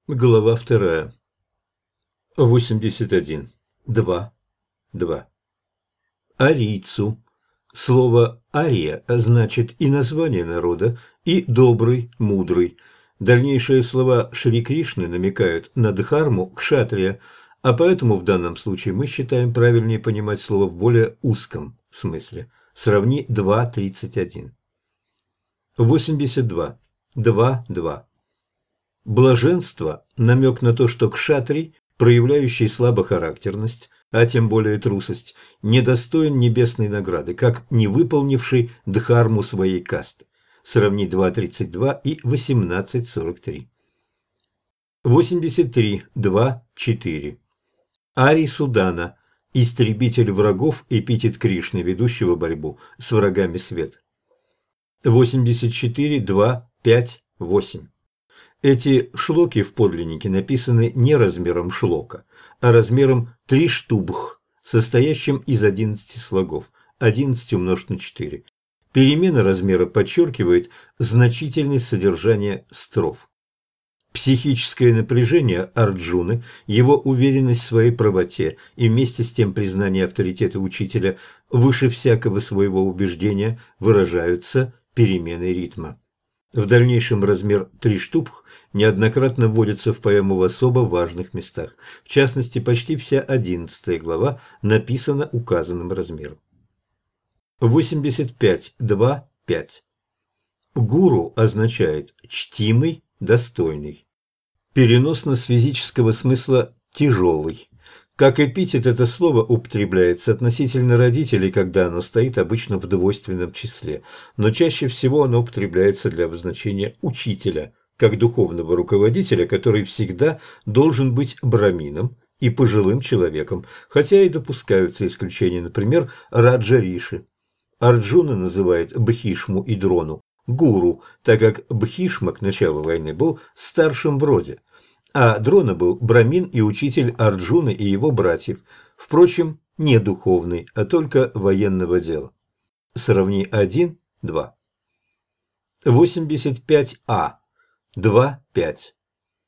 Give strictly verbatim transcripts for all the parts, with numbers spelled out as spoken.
Глава вторая. восемьдесят один. два. два. Арийцу. Слово «ария» значит и название народа, и «добрый», «мудрый». Дальнейшие слова Шри Кришны намекают на дхарму кшатрия, а поэтому в данном случае мы считаем правильнее понимать слово в более узком смысле. Сравни два тридцать один. восемьдесят два. два. два. Блаженство – намек на то, что кшатрий, проявляющий слабохарактерность, а тем более трусость, недостоин небесной награды, как не выполнивший дхарму своей касты. Сравни два тридцать два и восемнадцать сорок три. восемьдесят три. два четыре. Арий Судана – истребитель врагов, эпитет Кришны, ведущего борьбу с врагами света. восемьдесят четыре. два пять восемь. Эти шлоки в подлиннике написаны не размером шлока, а размером три штубх, состоящим из одиннадцати слогов, одиннадцать умножить на четыре. Перемена размера подчеркивает значительность содержания строф. Психическое напряжение Арджуны, его уверенность в своей правоте и вместе с тем признание авторитета учителя выше всякого своего убеждения выражаются переменой ритма. В дальнейшем размер три штубх неоднократно вводится в поэму в особо важных местах. В частности, почти вся одиннадцатая глава написана указанным размером. восемьдесят пять. два пять. Гуру означает «чтимый», «достойный». Переносно с физического смысла «тяжелый». Как эпитет это слово употребляется относительно родителей, когда оно стоит обычно в двойственном числе, но чаще всего оно употребляется для обозначения учителя, как духовного руководителя, который всегда должен быть брамином и пожилым человеком, хотя и допускаются исключения, например, Раджа Риши. Арджуна называет Бхишму и Дрону гуру, так как Бхишма к началу войны был старшим в роде, а Дрона был брамин и учитель Арджуны и его братьев, впрочем, не духовный, а только военного дела. Сравни один два. восемьдесят пять А. два пять.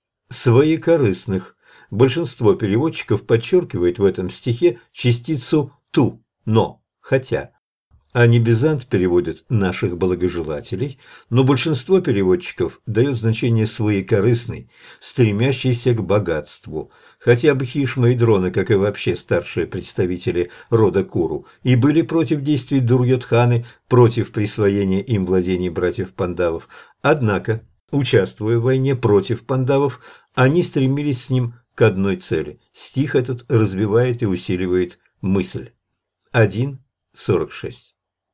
Своекорыстных. Большинство переводчиков подчеркивает в этом стихе частицу «ту», «но», «хотя». А Небезант переводит «наших благожелателей», но большинство переводчиков дает значение «своекорыстный», стремящийся к богатству. Хотя Бхишма и Дрона, как и вообще старшие представители рода Куру, и были против действий Дурьодханы, против присвоения им владений братьев Пандавов, однако, участвуя в войне против Пандавов, они стремились с ним к одной цели. Стих этот развивает и усиливает мысль. один сорок шесть.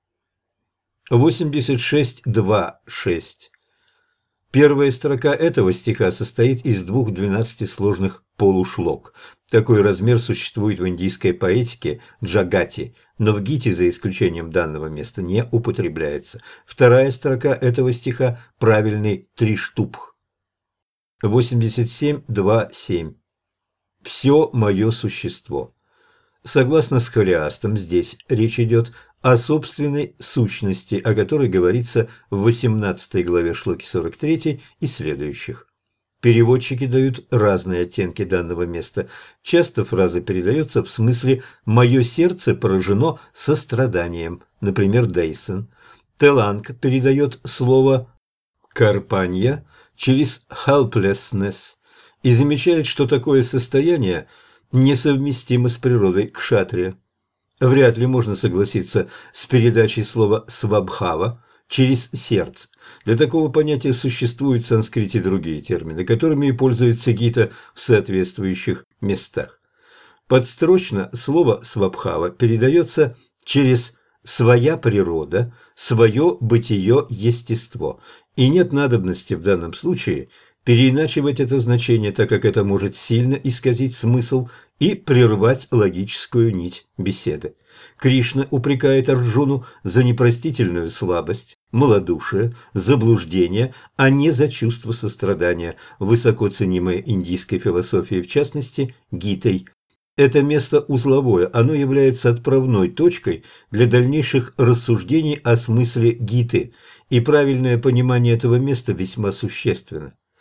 восемьдесят шесть два шесть. Первая строка этого стиха состоит из двух двенадцати сложных полушлок. Такой размер существует в индийской поэтике Джагати, но в Гите, за исключением данного места, не употребляется. Вторая строка этого стиха – правильный триштубх. восемьдесят семь два семь. Все мое существо. Согласно схолиастам, здесь речь идет о собственной сущности, о которой говорится в восемнадцатой главе шлоки сорок три и следующих. Переводчики дают разные оттенки данного места. Часто фраза передается в смысле «моё сердце поражено состраданием», например, Дейсон. Теланг передает слово «карпанья» через «helplessness» и замечает, что такое состояние несовместимо с природой кшатрия. Вряд ли можно согласиться с передачей слова «свабхава» через «сердце». Для такого понятия существуют в санскрите другие термины, которыми и пользуется Гита в соответствующих местах. Подстрочно слово «свабхава» передается через «своя природа», «свое бытие естество», и нет надобности в данном случае переиначивать это значение, так как это может сильно исказить смысл и прервать логическую нить беседы. Кришна упрекает Арджуну за непростительную слабость, малодушие, заблуждение, а не за чувство сострадания, высоко ценимое индийской философией, в частности, Гитой. Это место узловое, оно является отправной точкой для дальнейших рассуждений о смысле Гиты, и правильное понимание этого места весьма существенно.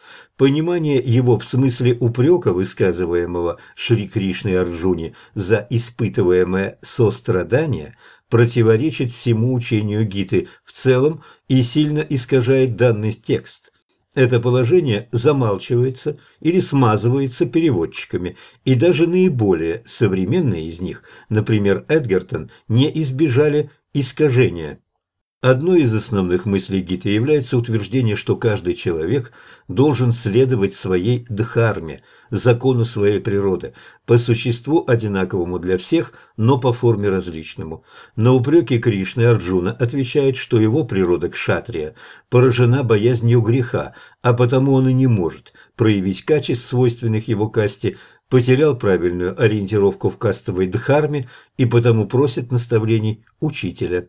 Понимание его в смысле упрека, высказываемого Шри Кришной Арджуне за испытываемое сострадание, противоречит всему учению Гиты в целом и сильно искажает данный текст. Это положение замалчивается или смазывается переводчиками, и даже наиболее современные из них, например, Эдгертон, не избежали искажения. Одной из основных мыслей Гиты является утверждение, что каждый человек должен следовать своей дхарме, закону своей природы, по существу одинаковому для всех, но по форме различному. На упреки Кришны Арджуна отвечает, что его природа кшатрия поражена боязнью греха, а потому он и не может проявить качеств, свойственных его касте, потерял правильную ориентировку в кастовой дхарме и потому просит наставлений учителя.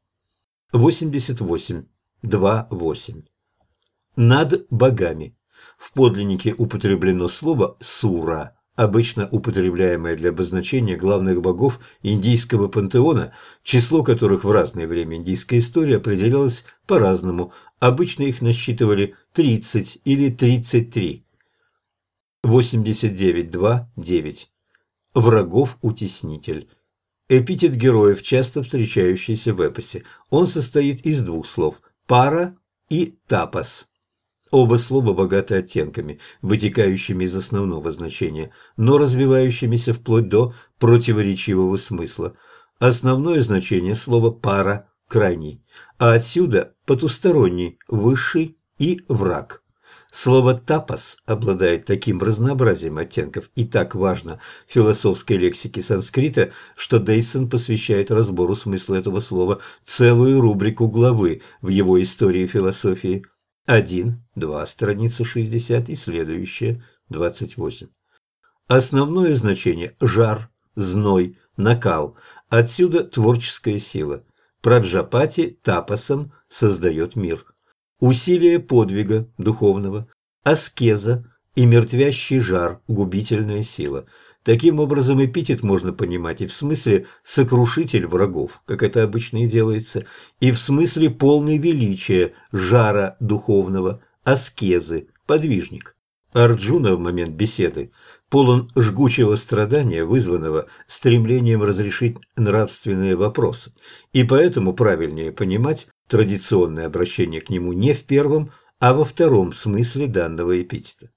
восемьдесят восемь. два восемь. Над богами. В подлиннике употреблено слово «сура», обычно употребляемое для обозначения главных богов индийского пантеона, число которых в разное время индийской истории определялось по-разному. Обычно их насчитывали тридцать или тридцать три. восемьдесят девять. два девять. Врагов-утеснитель. Эпитет героев, часто встречающийся в эпосе. Он состоит из двух слов – пара и тапас. Оба слова богаты оттенками, вытекающими из основного значения, но развивающимися вплоть до противоречивого смысла. Основное значение слова «пара» – крайний, а отсюда потусторонний, высший и враг. Слово «тапас» обладает таким разнообразием оттенков и так важно в философской лексике санскрита, что Дейсон посвящает разбору смысла этого слова целую рубрику главы в его истории философии. один, два, страница шестьдесят и следующая, двадцать восемь. Основное значение – жар, зной, накал. Отсюда творческая сила. Праджапати тапасом создает мир. Усилие подвига духовного, аскеза и мертвящий жар, губительная сила. Таким образом, эпитет можно понимать и в смысле «сокрушитель врагов», как это обычно и делается, и в смысле полной величия, жара духовного, аскезы, подвижник. Арджуна в момент беседы полон жгучего страдания, вызванного стремлением разрешить нравственные вопросы, и поэтому правильнее понимать традиционное обращение к нему не в первом, а во втором смысле данного эпитета.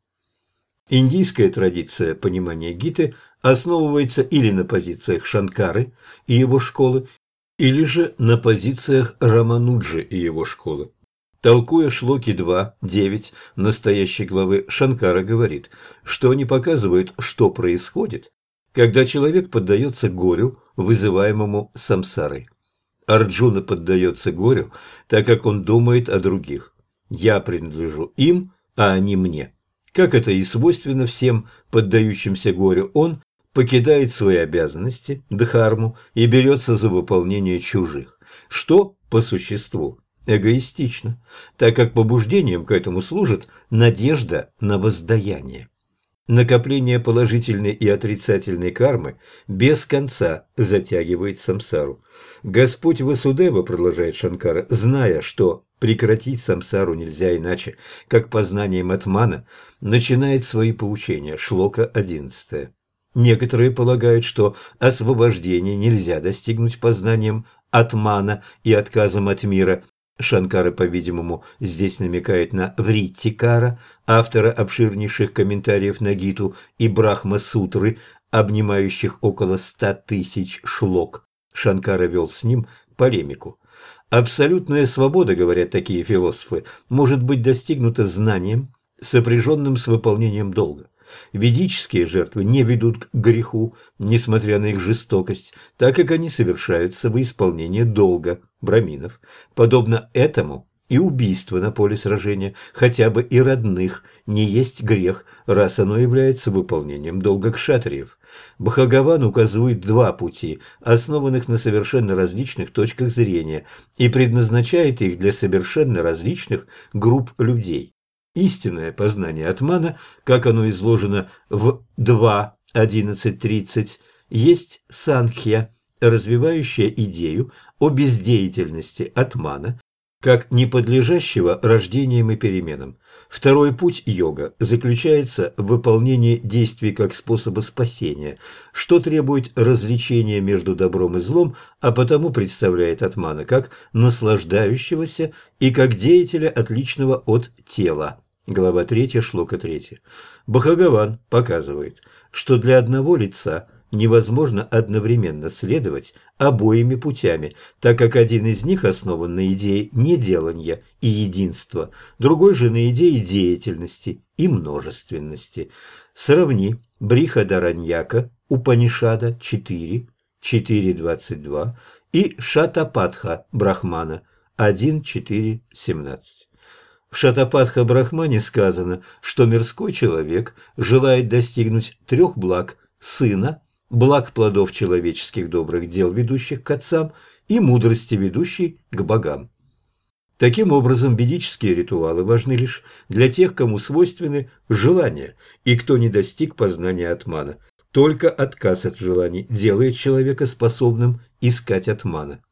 Индийская традиция понимания Гиты основывается или на позициях Шанкары и его школы, или же на позициях Рамануджи и его школы. Толкуя Шлоки два девять настоящей главы, Шанкара говорит, что они показывают, что происходит, когда человек поддается горю, вызываемому самсарой. Арджуна поддается горю, так как он думает о других. «Я принадлежу им, а они мне». Как это и свойственно всем поддающимся горю, он покидает свои обязанности, дхарму, и берется за выполнение чужих, что, по существу, эгоистично, так как побуждением к этому служит надежда на воздаяние. Накопление положительной и отрицательной кармы без конца затягивает самсару. Господь Васудева, продолжает Шанкара, зная, что прекратить самсару нельзя иначе, как познанием атмана, начинает свои поучения. Шлока одиннадцать. Некоторые полагают, что освобождение нельзя достигнуть познанием атмана и отказом от мира. Шанкара, по-видимому, здесь намекает на Вриттикара, автора обширнейших комментариев на Гиту и Брахма-сутры, обнимающих около ста тысяч шлок. Шанкара вел с ним полемику. Абсолютная свобода, говорят такие философы, может быть достигнута знанием, сопряженным с выполнением долга. Ведические жертвы не ведут к греху, несмотря на их жестокость, так как они совершаются во исполнение долга браминов. Подобно этому и убийство на поле сражения, хотя бы и родных, не есть грех, раз оно является выполнением долга кшатриев. Бхагаван указывает два пути, основанных на совершенно различных точках зрения, и предназначает их для совершенно различных групп людей. Истинное познание атмана, как оно изложено в два одиннадцать тридцать, есть санхья, развивающая идею о бездеятельности атмана как не подлежащего рождениям и переменам. Второй путь йога заключается в выполнении действий как способа спасения, что требует развлечения между добром и злом, а потому представляет атмана как наслаждающегося и как деятеля, отличного от тела. Глава третья, шлока третья. Бхагаван показывает, что для одного лица невозможно одновременно следовать обоими путями, так как один из них основан на идее неделания и единства, другой же на идее деятельности и множественности. Сравни Брихадараньяка Упанишада четыре, четыре двадцать два и Шатапатха Брахмана один, четыре, семнадцать. В Шатапатха Брахмане сказано, что мирской человек желает достигнуть трех благ: сына, благ плодов человеческих добрых дел, ведущих к отцам, и мудрости, ведущей к богам. Таким образом, ведические ритуалы важны лишь для тех, кому свойственны желания, и кто не достиг познания атмана. Только отказ от желаний делает человека способным искать атмана.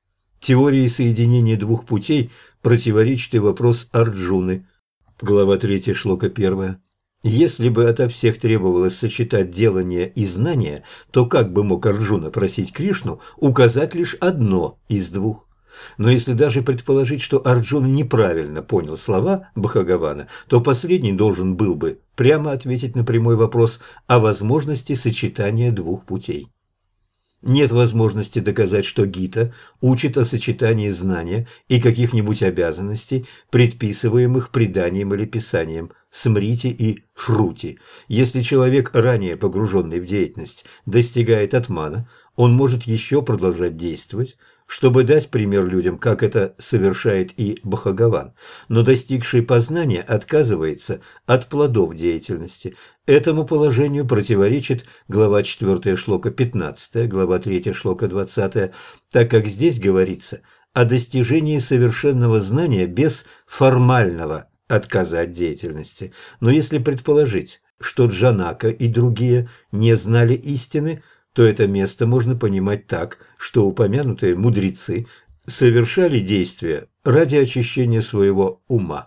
Теории соединения двух путей противоречит и вопрос Арджуны. Глава третья, шлока первая. Если бы ото всех требовалось сочетать делание и знание, то как бы мог Арджуна просить Кришну указать лишь одно из двух? Но если даже предположить, что Арджуна неправильно понял слова Бхагавана, то последний должен был бы прямо ответить на прямой вопрос о возможности сочетания двух путей. Нет возможности доказать, что Гита учит о сочетании знания и каких-нибудь обязанностей, предписываемых преданием или писанием, смрити и шрути. Если человек, ранее погруженный в деятельность, достигает атмана, он может еще продолжать действовать, чтобы дать пример людям, как это совершает и Бхагаван, но достигший познания отказывается от плодов деятельности. Этому положению противоречит глава четвёртая, шлока пятнадцатая, глава третья, шлока двадцатая, так как здесь говорится о достижении совершенного знания без формального отказа от деятельности. Но если предположить, что Джанака и другие не знали истины, то это место можно понимать так, что упомянутые мудрецы совершали действия ради очищения своего ума.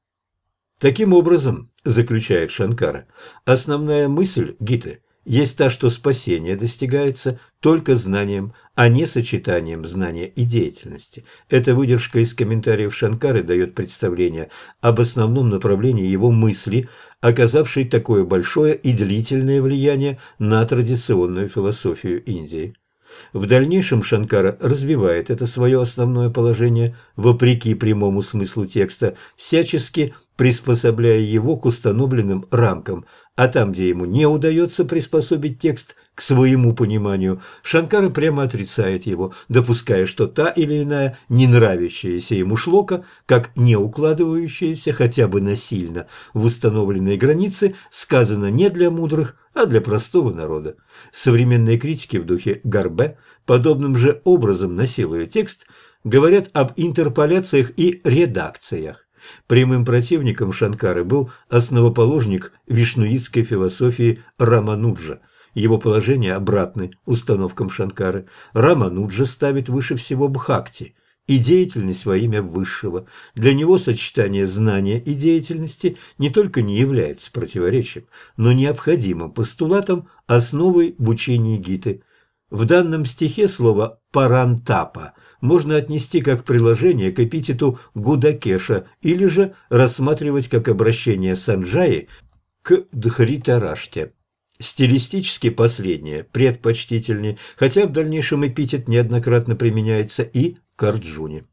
Таким образом, заключает Шанкара, основная мысль Гиты есть та, что спасение достигается только знанием, а не сочетанием знания и деятельности. Эта выдержка из комментариев Шанкары дает представление об основном направлении его мысли, оказавшей такое большое и длительное влияние на традиционную философию Индии. В дальнейшем Шанкара развивает это свое основное положение, вопреки прямому смыслу текста, всячески приспособляя его к установленным рамкам, а там, где ему не удается приспособить текст к своему пониманию, Шанкара прямо отрицает его, допуская, что та или иная не нравящаяся ему шлока, как не укладывающаяся хотя бы насильно в установленные границы, сказана не для мудрых, а для простого народа. Современные критики в духе Гарбе, подобным же образом насилуя текст, говорят об интерполяциях и редакциях. Прямым противником Шанкары был основоположник вишнуитской философии Рамануджа. Его положения обратны установкам Шанкары. Рамануджа ставит выше всего бхакти и деятельность во имя высшего. Для него сочетание знания и деятельности не только не является противоречием, но необходимым постулатом, основой в учении Гиты. В данном стихе слово «парантапа» можно отнести как приложение к эпитету Гудакеша или же рассматривать как обращение Санджаи к Дхритараште. Стилистически последнее предпочтительнее, хотя в дальнейшем эпитет неоднократно применяется и к Арджуне.